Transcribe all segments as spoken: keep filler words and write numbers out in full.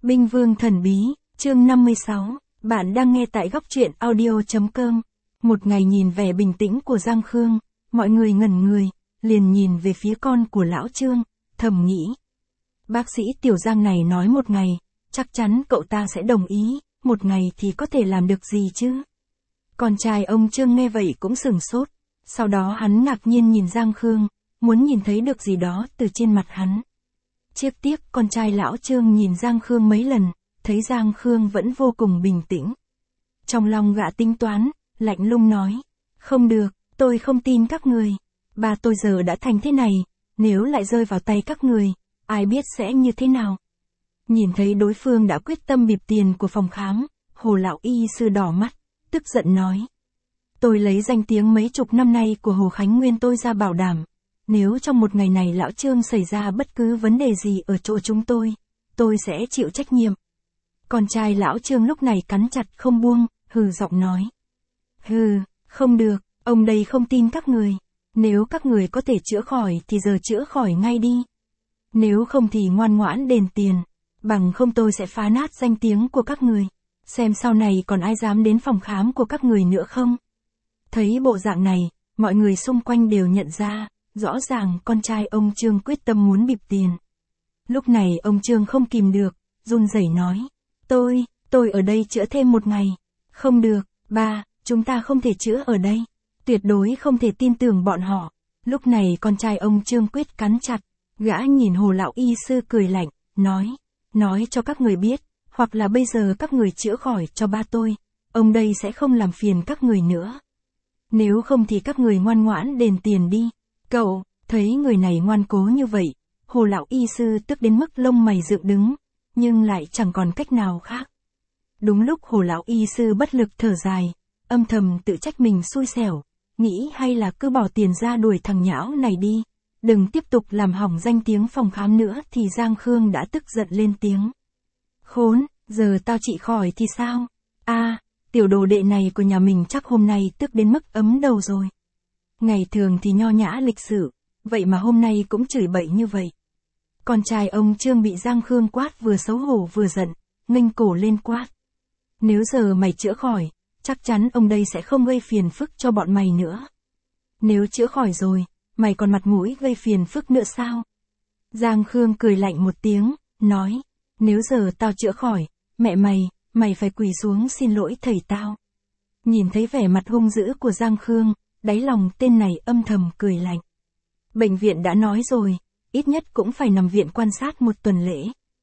Binh Vương Thần Bí, chương năm mươi sáu, bạn đang nghe tại góc truyện audio.com. Một ngày nhìn vẻ bình tĩnh của Giang Khương, mọi người ngẩn người, liền nhìn về phía con của lão Trương, thầm nghĩ. Bác sĩ Tiểu Giang này nói một ngày, chắc chắn cậu ta sẽ đồng ý, một ngày thì có thể làm được gì chứ? Con trai ông Trương nghe vậy cũng sửng sốt, sau đó hắn ngạc nhiên nhìn Giang Khương, muốn nhìn thấy được gì đó từ trên mặt hắn. Tiếc tiếc con trai lão Trương nhìn Giang Khương mấy lần, thấy Giang Khương vẫn vô cùng bình tĩnh. Trong lòng gã tính toán, lạnh lùng nói, không được, tôi không tin các người. Ba tôi giờ đã thành thế này, nếu lại rơi vào tay các người, ai biết sẽ như thế nào. Nhìn thấy đối phương đã quyết tâm bịp tiền của phòng khám, Hồ lão y sư đỏ mắt, tức giận nói. Tôi lấy danh tiếng mấy chục năm nay của Hồ Khánh Nguyên tôi ra bảo đảm. Nếu trong một ngày này lão Trương xảy ra bất cứ vấn đề gì ở chỗ chúng tôi, tôi sẽ chịu trách nhiệm. Con trai lão Trương lúc này cắn chặt không buông, hừ giọng nói. Hừ, không được, ông đây không tin các người. Nếu các người có thể chữa khỏi thì giờ chữa khỏi ngay đi. Nếu không thì ngoan ngoãn đền tiền, bằng không tôi sẽ phá nát danh tiếng của các người. Xem sau này còn ai dám đến phòng khám của các người nữa không? Thấy bộ dạng này, mọi người xung quanh đều nhận ra. Rõ ràng con trai ông Trương quyết tâm muốn bịp tiền. Lúc này ông Trương không kìm được, run rẩy nói. Tôi, tôi ở đây chữa thêm một ngày. Không được, ba, chúng ta không thể chữa ở đây. Tuyệt đối không thể tin tưởng bọn họ. Lúc này con trai ông Trương quyết cắn chặt. Gã nhìn Hồ lão y sư cười lạnh, nói. Nói cho các người biết, hoặc là bây giờ các người chữa khỏi cho ba tôi. Ông đây sẽ không làm phiền các người nữa. Nếu không thì các người ngoan ngoãn đền tiền đi. Cậu, thấy người này ngoan cố như vậy, Hồ lão y sư tức đến mức lông mày dựng đứng, nhưng lại chẳng còn cách nào khác. Đúng lúc Hồ lão y sư bất lực thở dài, âm thầm tự trách mình xui xẻo, nghĩ hay là cứ bỏ tiền ra đuổi thằng nhão này đi, đừng tiếp tục làm hỏng danh tiếng phòng khám nữa thì Giang Khương đã tức giận lên tiếng. Khốn, giờ tao trị khỏi thì sao? A, tiểu đồ đệ này của nhà mình chắc hôm nay tức đến mức ấm đầu rồi. Ngày thường thì nho nhã lịch sự, vậy mà hôm nay cũng chửi bậy như vậy. Con trai ông Trương bị Giang Khương quát vừa xấu hổ vừa giận, nghênh cổ lên quát. Nếu giờ mày chữa khỏi, chắc chắn ông đây sẽ không gây phiền phức cho bọn mày nữa. Nếu chữa khỏi rồi, mày còn mặt mũi gây phiền phức nữa sao? Giang Khương cười lạnh một tiếng, nói, nếu giờ tao chữa khỏi, mẹ mày, mày phải quỳ xuống xin lỗi thầy tao. Nhìn thấy vẻ mặt hung dữ của Giang Khương, đáy lòng tên này âm thầm cười lạnh. Bệnh viện đã nói rồi, ít nhất cũng phải nằm viện quan sát một tuần lễ.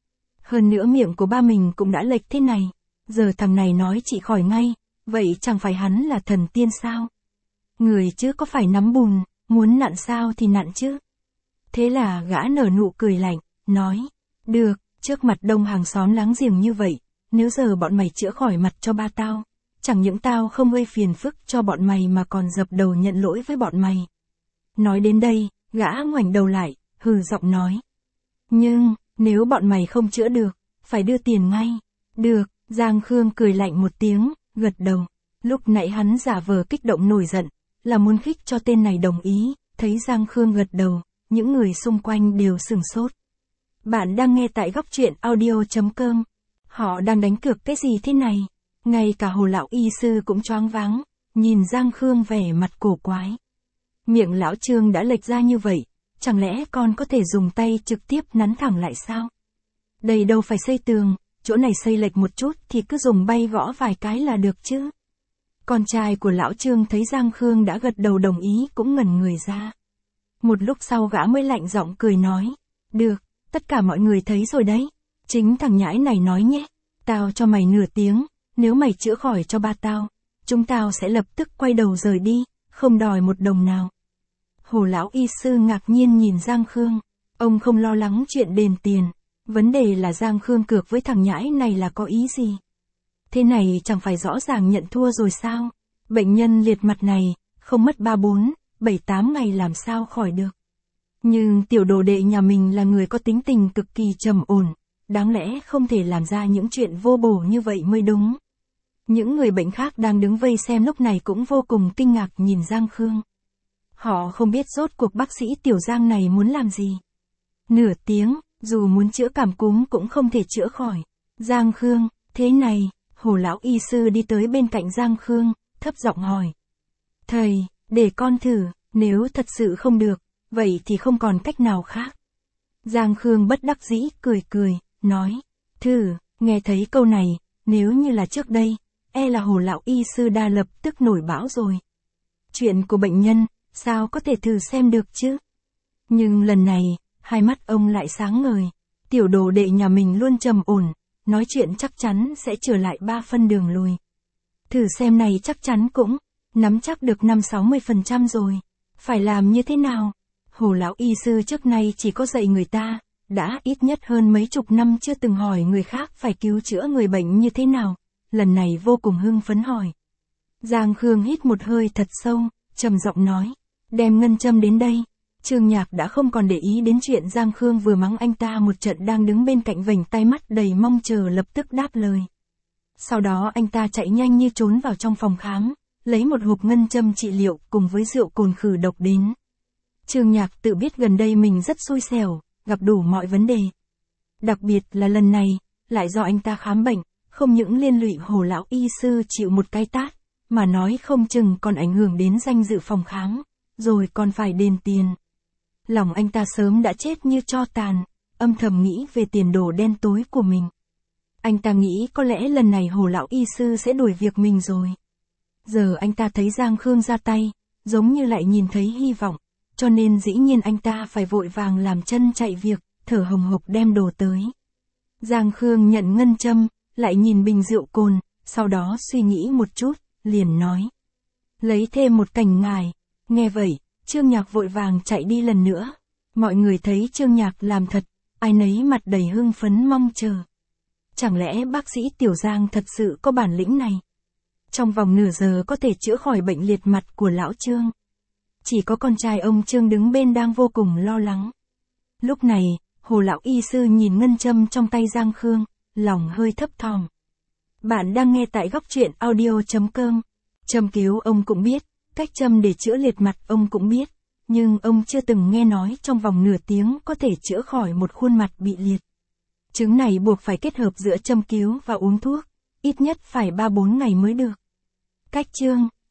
Hơn nữa miệng của ba mình cũng đã lệch thế này, giờ thằng này nói chị khỏi ngay, vậy chẳng phải hắn là thần tiên sao? Người chứ có phải nắm bùn, muốn nặn sao thì nặn chứ. Thế là gã nở nụ cười lạnh, nói, được, trước mặt đông hàng xóm láng giềng như vậy, nếu giờ bọn mày chữa khỏi mặt cho ba tao. Chẳng những tao không gây phiền phức cho bọn mày mà còn dập đầu nhận lỗi với bọn mày. Nói đến đây, gã ngoảnh đầu lại, hừ giọng nói. Nhưng, nếu bọn mày không chữa được, phải đưa tiền ngay. Được, Giang Khương cười lạnh một tiếng, gật đầu. Lúc nãy hắn giả vờ kích động nổi giận, là muốn khích cho tên này đồng ý, thấy Giang Khương gật đầu, những người xung quanh đều sửng sốt. Bạn đang nghe tại góc truyện audio.com. Họ đang đánh cược cái gì thế này? Ngay cả Hồ lão y sư cũng choáng váng, nhìn Giang Khương vẻ mặt cổ quái. Miệng lão Trương đã lệch ra như vậy, chẳng lẽ con có thể dùng tay trực tiếp nắn thẳng lại sao? Đây đâu phải xây tường, chỗ này xây lệch một chút thì cứ dùng bay gõ vài cái là được chứ. Con trai của lão Trương thấy Giang Khương đã gật đầu đồng ý cũng ngẩn người ra. Một lúc sau gã mới lạnh giọng cười nói, được, tất cả mọi người thấy rồi đấy, chính thằng nhãi này nói nhé, tao cho mày nửa tiếng. Nếu mày chữa khỏi cho ba tao, chúng tao sẽ lập tức quay đầu rời đi, không đòi một đồng nào. Hồ lão y sư ngạc nhiên nhìn Giang Khương, ông không lo lắng chuyện đền tiền, vấn đề là Giang Khương cược với thằng nhãi này là có ý gì? Thế này chẳng phải rõ ràng nhận thua rồi sao? Bệnh nhân liệt mặt này, không mất ba bốn, bảy tám ngày làm sao khỏi được. Nhưng tiểu đồ đệ nhà mình là người có tính tình cực kỳ trầm ổn, đáng lẽ không thể làm ra những chuyện vô bổ như vậy mới đúng. Những người bệnh khác đang đứng vây xem lúc này cũng vô cùng kinh ngạc nhìn Giang Khương. Họ không biết rốt cuộc bác sĩ Tiểu Giang này muốn làm gì. Nửa tiếng, dù muốn chữa cảm cúm cũng không thể chữa khỏi. Giang Khương, thế này, Hồ lão y sư đi tới bên cạnh Giang Khương, thấp giọng hỏi. Thầy, để con thử, nếu thật sự không được, vậy thì không còn cách nào khác. Giang Khương bất đắc dĩ cười cười, nói. Thử, nghe thấy câu này, nếu như là trước đây, e là Hồ lão y sư đã lập tức nổi bão rồi. Chuyện của bệnh nhân, sao có thể thử xem được chứ? Nhưng lần này, hai mắt ông lại sáng ngời. Tiểu đồ đệ nhà mình luôn trầm ổn, nói chuyện chắc chắn sẽ trở lại ba phân đường lùi. Thử xem này chắc chắn cũng, nắm chắc được năm sáu mươi phần trăm rồi. Phải làm như thế nào? Hồ lão y sư trước nay chỉ có dạy người ta, đã ít nhất hơn mấy chục năm chưa từng hỏi người khác phải cứu chữa người bệnh như thế nào. Lần này vô cùng hưng phấn hỏi. Giang Khương hít một hơi thật sâu, trầm giọng nói. Đem ngân châm đến đây. Trương Nhạc đã không còn để ý đến chuyện Giang Khương vừa mắng anh ta một trận đang đứng bên cạnh vành tay mắt đầy mong chờ lập tức đáp lời. Sau đó anh ta chạy nhanh như trốn vào trong phòng khám, lấy một hộp ngân châm trị liệu cùng với rượu cồn khử độc đến. Trương Nhạc tự biết gần đây mình rất xui xẻo, gặp đủ mọi vấn đề. Đặc biệt là lần này, lại do anh ta khám bệnh, không những liên lụy Hồ lão y sư chịu một cái tát, mà nói không chừng còn ảnh hưởng đến danh dự phòng khám, rồi còn phải đền tiền. Lòng anh ta sớm đã chết như tro tàn, âm thầm nghĩ về tiền đồ đen tối của mình. Anh ta nghĩ có lẽ lần này Hồ lão y sư sẽ đuổi việc mình rồi. Giờ anh ta thấy Giang Khương ra tay, giống như lại nhìn thấy hy vọng, cho nên dĩ nhiên anh ta phải vội vàng làm chân chạy việc, thở hồng hộc đem đồ tới. Giang Khương nhận ngân châm, lại nhìn bình rượu cồn, sau đó suy nghĩ một chút, liền nói. Lấy thêm một cành ngải. Nghe vậy, Trương Nhạc vội vàng chạy đi lần nữa. Mọi người thấy Trương Nhạc làm thật, ai nấy mặt đầy hưng phấn mong chờ. Chẳng lẽ bác sĩ Tiểu Giang thật sự có bản lĩnh này? Trong vòng nửa giờ có thể chữa khỏi bệnh liệt mặt của lão Trương. Chỉ có con trai ông Trương đứng bên đang vô cùng lo lắng. Lúc này, Hồ lão y sư nhìn ngân châm trong tay Giang Khương, lòng hơi thấp thỏm. Bạn đang nghe tại góc truyện audio chấm com. Châm cứu ông cũng biết, cách châm để chữa liệt mặt ông cũng biết, nhưng ông chưa từng nghe nói trong vòng nửa tiếng có thể chữa khỏi một khuôn mặt bị liệt. Chứng này buộc phải kết hợp giữa châm cứu và uống thuốc, ít nhất phải ba bốn ngày mới được. Cách chương